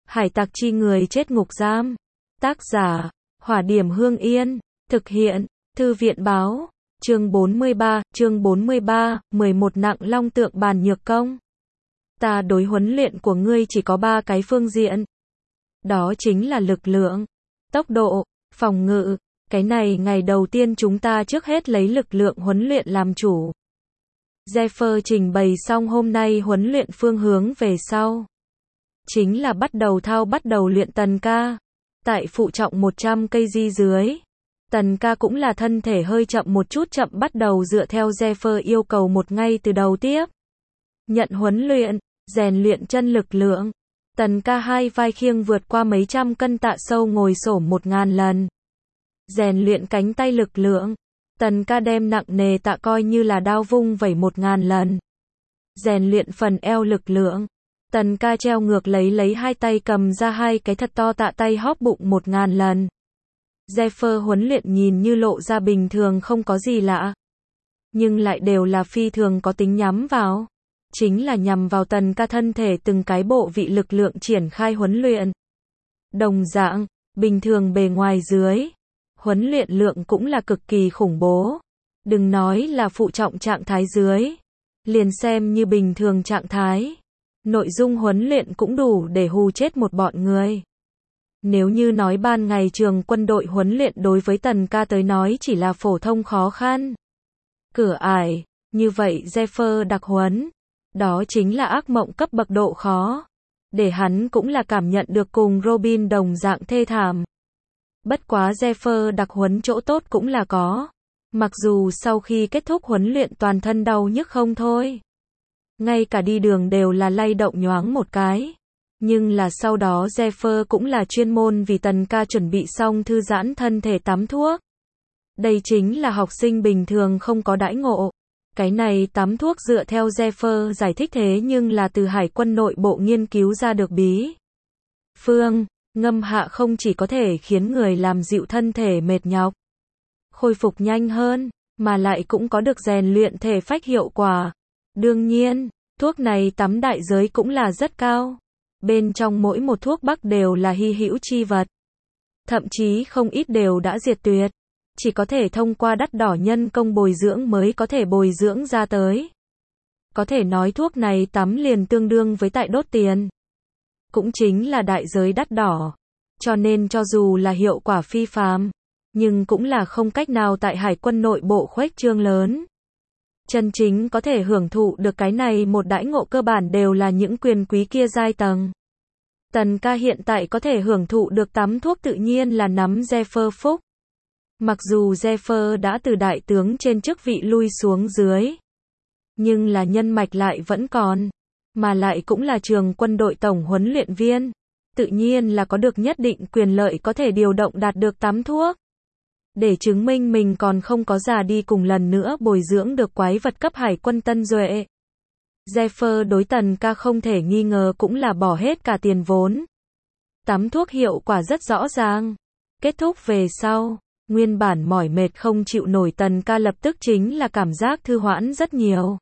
Hải tặc chi người chết ngục giam. Tác giả, Hỏa Điểm Hương Yên. Thực hiện, Thư viện báo. Chương 43, 11 nặng long tượng bàn nhược công. Ta đối huấn luyện của ngươi chỉ có 3 cái phương diện. Đó chính là lực lượng, tốc độ, phòng ngự. Cái này ngày đầu tiên chúng ta trước hết lấy lực lượng huấn luyện làm chủ. Zephyr trình bày xong hôm nay huấn luyện phương hướng về sau. Chính là bắt đầu luyện Tần ca. Tại phụ trọng 100 kg dưới. Tần ca cũng là thân thể hơi chậm một chút chậm bắt đầu dựa theo Zephyr yêu cầu một ngay từ đầu tiếp. Nhận huấn luyện, rèn luyện chân lực lượng. Tần ca hai vai khiêng vượt qua mấy trăm cân tạ sâu ngồi xổm 1000 lần. Rèn luyện cánh tay lực lượng. Tần ca đem nặng nề tạ coi như là đao vung vẩy 1000 lần. Rèn luyện phần eo lực lượng. Tần ca treo ngược lấy hai tay cầm ra hai cái thật to tạ tay hóp bụng 1000 lần. Zephyr huấn luyện nhìn như lộ ra bình thường không có gì lạ. Nhưng lại đều là phi thường có tính nhắm vào. Chính là nhằm vào Tần ca thân thể từng cái bộ vị lực lượng triển khai huấn luyện. Đồng dạng, bình thường bề ngoài dưới. Huấn luyện lượng cũng là cực kỳ khủng bố. Đừng nói là phụ trọng trạng thái dưới. Liền xem như bình thường trạng thái. Nội dung huấn luyện cũng đủ để hù chết một bọn người. Nếu như nói ban ngày trường quân đội huấn luyện đối với Tần ca tới nói chỉ là phổ thông khó khăn. Cửa ải, như vậy Zephyr đặc huấn. Đó chính là ác mộng cấp bậc độ khó. Để hắn cũng là cảm nhận được cùng Robin đồng dạng thê thảm. Bất quá Zephyr đặc huấn chỗ tốt cũng là có. Mặc dù sau khi kết thúc huấn luyện toàn thân đau nhức không thôi. Ngay cả đi đường đều là lay động nhoáng một cái. Nhưng là sau đó Zephyr cũng là chuyên môn vì Tần ca chuẩn bị xong thư giãn thân thể tắm thuốc. Đây chính là học sinh bình thường không có đãi ngộ. Cái này tắm thuốc dựa theo Zephyr giải thích thế nhưng là từ hải quân nội bộ nghiên cứu ra được bí. Phương, ngâm hạ không chỉ có thể khiến người làm dịu thân thể mệt nhọc, khôi phục nhanh hơn, mà lại cũng có được rèn luyện thể phách hiệu quả. Đương nhiên, thuốc này tắm đại giới cũng là rất cao. Bên trong mỗi một thuốc bắc đều là hy hữu chi vật. Thậm chí không ít đều đã diệt tuyệt. Chỉ có thể thông qua đắt đỏ nhân công bồi dưỡng mới có thể bồi dưỡng ra tới. Có thể nói thuốc này tắm liền tương đương với tại đốt tiền. Cũng chính là đại giới đắt đỏ. Cho nên cho dù là hiệu quả phi phàm, nhưng cũng là không cách nào tại hải quân nội bộ khuếch trương lớn. Chân chính có thể hưởng thụ được cái này một đãi ngộ cơ bản đều là những quyền quý kia giai tầng. Tần ca hiện tại có thể hưởng thụ được tắm thuốc tự nhiên là nắm Zephyr phúc. Mặc dù Zephyr đã từ đại tướng trên chức vị lui xuống dưới. Nhưng là nhân mạch lại vẫn còn. Mà lại cũng là trường quân đội tổng huấn luyện viên. Tự nhiên là có được nhất định quyền lợi có thể điều động đạt được tắm thuốc. Để chứng minh mình còn không có già đi cùng lần nữa bồi dưỡng được quái vật cấp hải quân tân duệ. Zephyr đối Tần ca không thể nghi ngờ cũng là bỏ hết cả tiền vốn. Tắm thuốc hiệu quả rất rõ ràng. Kết thúc về sau, nguyên bản mỏi mệt không chịu nổi Tần ca lập tức chính là cảm giác thư hoãn rất nhiều.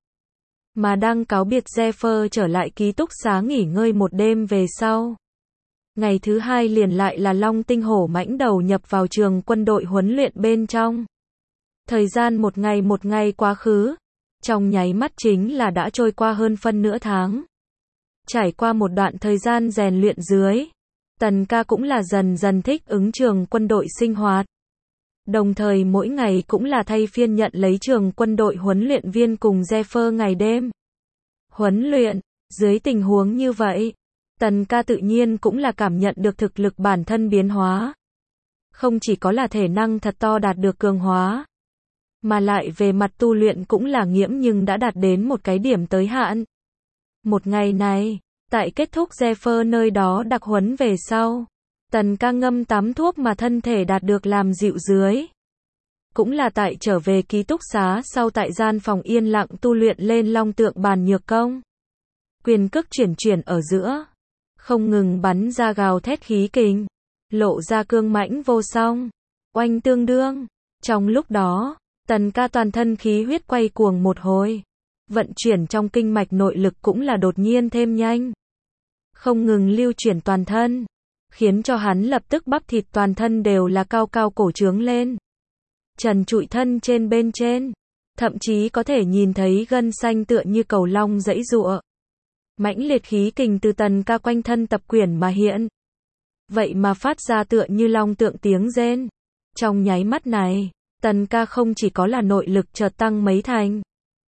Mà đang cáo biệt Zephyr trở lại ký túc xá nghỉ ngơi một đêm về sau. Ngày thứ hai liền lại là Long Tinh Hổ mãnh đầu nhập vào trường quân đội huấn luyện bên trong. Thời gian một ngày quá khứ. Trong nháy mắt chính là đã trôi qua hơn phân nửa tháng. Trải qua một đoạn thời gian rèn luyện dưới. Tần ca cũng là dần dần thích ứng trường quân đội sinh hoạt. Đồng thời mỗi ngày cũng là thay phiên nhận lấy trường quân đội huấn luyện viên cùng Zephyr ngày đêm. Huấn luyện, dưới tình huống như vậy. Tần ca tự nhiên cũng là cảm nhận được thực lực bản thân biến hóa. Không chỉ có là thể năng thật to đạt được cường hóa. Mà lại về mặt tu luyện cũng là nghiễm nhưng đã đạt đến một cái điểm tới hạn. Một ngày này, tại kết thúc Zephyr nơi đó đặc huấn về sau. Tần ca ngâm tắm thuốc mà thân thể đạt được làm dịu dưới. Cũng là tại trở về ký túc xá sau tại gian phòng yên lặng tu luyện lên long tượng bàn nhược công. Quyền cước chuyển ở giữa. Không ngừng bắn ra gào thét khí kình. Lộ ra cương mãnh vô song. Oanh tương đương. Trong lúc đó, Tần ca toàn thân khí huyết quay cuồng một hồi. Vận chuyển trong kinh mạch nội lực cũng là đột nhiên thêm nhanh. không ngừng lưu chuyển toàn thân, khiến cho hắn lập tức bắp thịt toàn thân đều là cao cao cổ trướng lên. Trần trụi thân trên bên trên, thậm chí có thể nhìn thấy gân xanh tựa như cầu long giãy giụa. Mãnh liệt khí kình từ Tần Ca quanh thân tập quyển mà hiện. Vậy mà phát ra tựa như long tượng tiếng rên. Trong nháy mắt này, Tần Ca không chỉ có là nội lực chợt tăng mấy thành,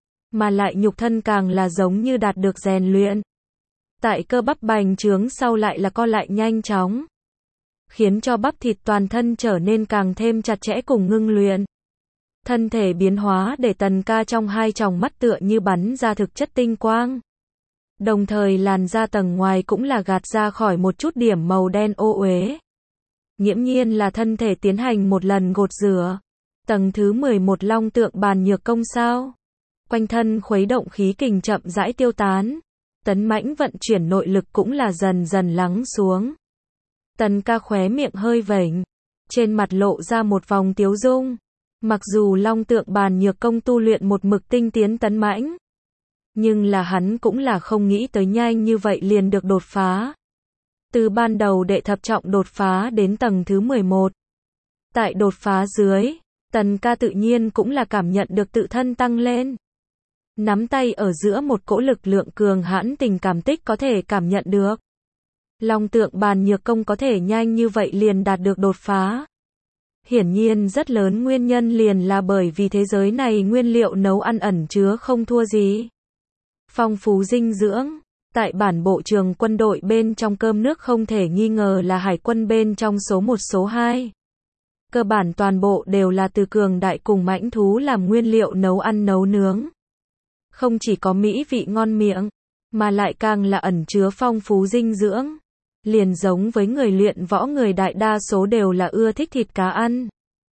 mà lại nhục thân càng là giống như đạt được rèn luyện. Tại cơ bắp bành trướng sau lại là co lại nhanh chóng, khiến cho bắp thịt toàn thân trở nên càng thêm chặt chẽ cùng ngưng luyện. Thân thể biến hóa để Tần Ca trong hai tròng mắt tựa như bắn ra thực chất tinh quang. Đồng thời làn da tầng ngoài cũng là gạt ra khỏi một chút điểm màu đen ô uế. Nghiễm nhiên là thân thể tiến hành một lần gột rửa. Tầng thứ 11 long tượng bàn nhược công sao. Quanh thân khuấy động khí kình chậm rãi tiêu tán. Tấn mãnh vận chuyển nội lực cũng là dần dần lắng xuống. Tần Ca khóe miệng hơi vểnh, trên mặt lộ ra một vòng tiếu dung. Mặc dù long tượng bàn nhược công tu luyện một mực tinh tiến tấn mãnh, nhưng là hắn cũng là không nghĩ tới nhanh như vậy liền được đột phá. Từ ban đầu đệ thập trọng đột phá đến tầng thứ 11. Tại đột phá dưới, Tần Ca tự nhiên cũng là cảm nhận được tự thân tăng lên. Nắm tay ở giữa một cỗ lực lượng cường hãn tình cảm tích có thể cảm nhận được. Long tượng bàn nhược công có thể nhanh như vậy liền đạt được đột phá. Hiển nhiên rất lớn nguyên nhân liền là bởi vì thế giới này nguyên liệu nấu ăn ẩn chứa không thua gì. Phong phú dinh dưỡng, tại bản bộ trường quân đội bên trong cơm nước không thể nghi ngờ là hải quân bên trong số 1 số 2. Cơ bản toàn bộ đều là từ cường đại cùng mãnh thú làm nguyên liệu nấu ăn nấu nướng. Không chỉ có mỹ vị ngon miệng, mà lại càng là ẩn chứa phong phú dinh dưỡng. Liền giống với người luyện võ người đại đa số đều là ưa thích thịt cá ăn.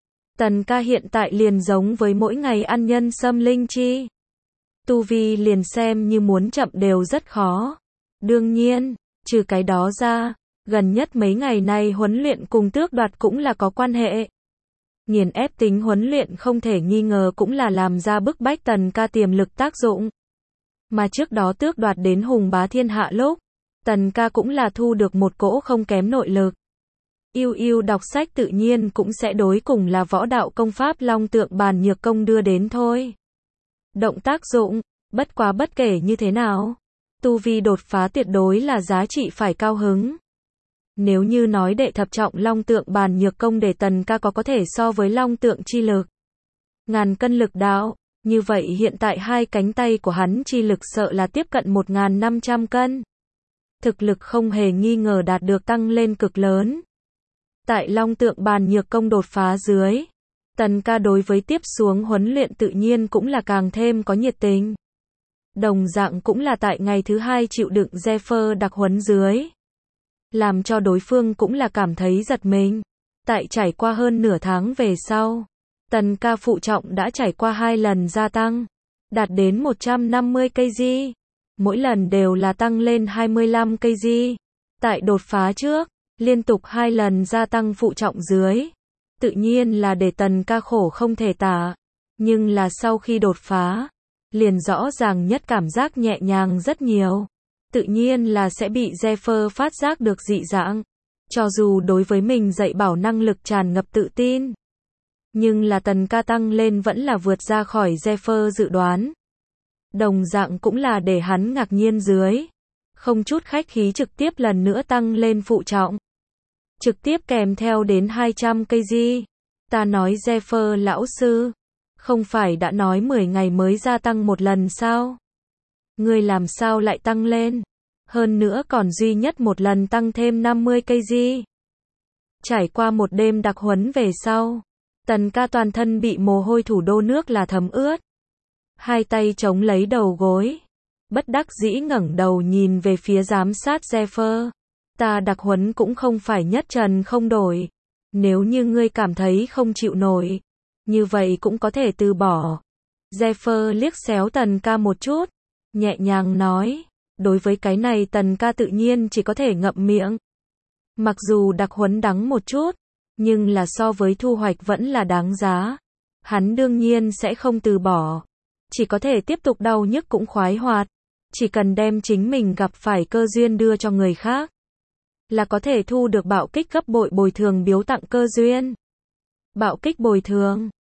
Tần Ca hiện tại liền giống với mỗi ngày ăn nhân sâm linh chi. Tu vi liền xem như muốn chậm đều rất khó. Đương nhiên, trừ cái đó ra, gần nhất mấy ngày này huấn luyện cùng tước đoạt cũng là có quan hệ. Nghiền ép tính huấn luyện không thể nghi ngờ cũng là làm ra bức bách Tần Ca tiềm lực tác dụng. Mà trước đó tước đoạt đến hùng bá thiên hạ lúc, Tần Ca cũng là thu được một cỗ không kém nội lực. Yêu đọc sách tự nhiên cũng sẽ đối cùng là võ đạo công pháp long tượng bàn nhược công đưa đến thôi. Động tác dụng, bất quá bất kể như thế nào, tu vi đột phá tuyệt đối là giá trị phải cao hứng. Nếu như nói đệ thập trọng long tượng bàn nhược công để Tần Ca có thể so với long tượng chi lực, ngàn cân lực đạo, như vậy hiện tại hai cánh tay của hắn chi lực sợ là tiếp cận 1.500 cân. Thực lực không hề nghi ngờ đạt được tăng lên cực lớn. Tại long tượng bàn nhược công đột phá dưới, Tần Ca đối với tiếp xuống huấn luyện tự nhiên cũng là càng thêm có nhiệt tình. Đồng dạng cũng là tại ngày thứ 2 chịu đựng Zephyr đặc huấn dưới, làm cho đối phương cũng là cảm thấy giật mình. Tại trải qua hơn nửa tháng về sau, Tần Ca phụ trọng đã trải qua 2 lần gia tăng, đạt đến 150 kg. Mỗi lần đều là tăng lên 25 kg. Tại đột phá trước, liên tục 2 lần gia tăng phụ trọng dưới, tự nhiên là để Tần Ca khổ không thể tả. Nhưng là sau khi đột phá, liền rõ ràng nhất cảm giác nhẹ nhàng rất nhiều. Tự nhiên là sẽ bị Zephyr phát giác được dị dạng. Cho dù đối với mình dạy bảo năng lực tràn ngập tự tin, nhưng là Tần Ca tăng lên vẫn là vượt ra khỏi Zephyr dự đoán. Đồng dạng cũng là để hắn ngạc nhiên dưới. Không chút khách khí trực tiếp lần nữa tăng lên phụ trọng. Trực tiếp kèm theo đến 200 kg. Ta nói Zephyr lão sư, không phải đã nói 10 ngày mới gia tăng một lần sao? Ngươi làm sao lại tăng lên? Hơn nữa còn duy nhất một lần tăng thêm 50 kg. Trải qua một đêm đặc huấn về sau, Tần Ca toàn thân bị mồ hôi thủ đô nước là thấm ướt. Hai tay chống lấy đầu gối, bất đắc dĩ ngẩng đầu nhìn về phía giám sát Zephyr. Ta đặc huấn cũng không phải nhất trần không đổi. Nếu như ngươi cảm thấy không chịu nổi, như vậy cũng có thể từ bỏ. Zephyr liếc xéo Tần Ca một chút, nhẹ nhàng nói. Đối với cái này Tần Ca tự nhiên chỉ có thể ngậm miệng. Mặc dù đặc huấn đắng một chút, nhưng là so với thu hoạch vẫn là đáng giá. Hắn đương nhiên sẽ không từ bỏ. Chỉ có thể tiếp tục đau nhức cũng khoái hoạt. Chỉ cần đem chính mình gặp phải cơ duyên đưa cho người khác, là có thể thu được bạo kích gấp bội bồi thường biếu tặng cơ duyên. Bạo kích bồi thường.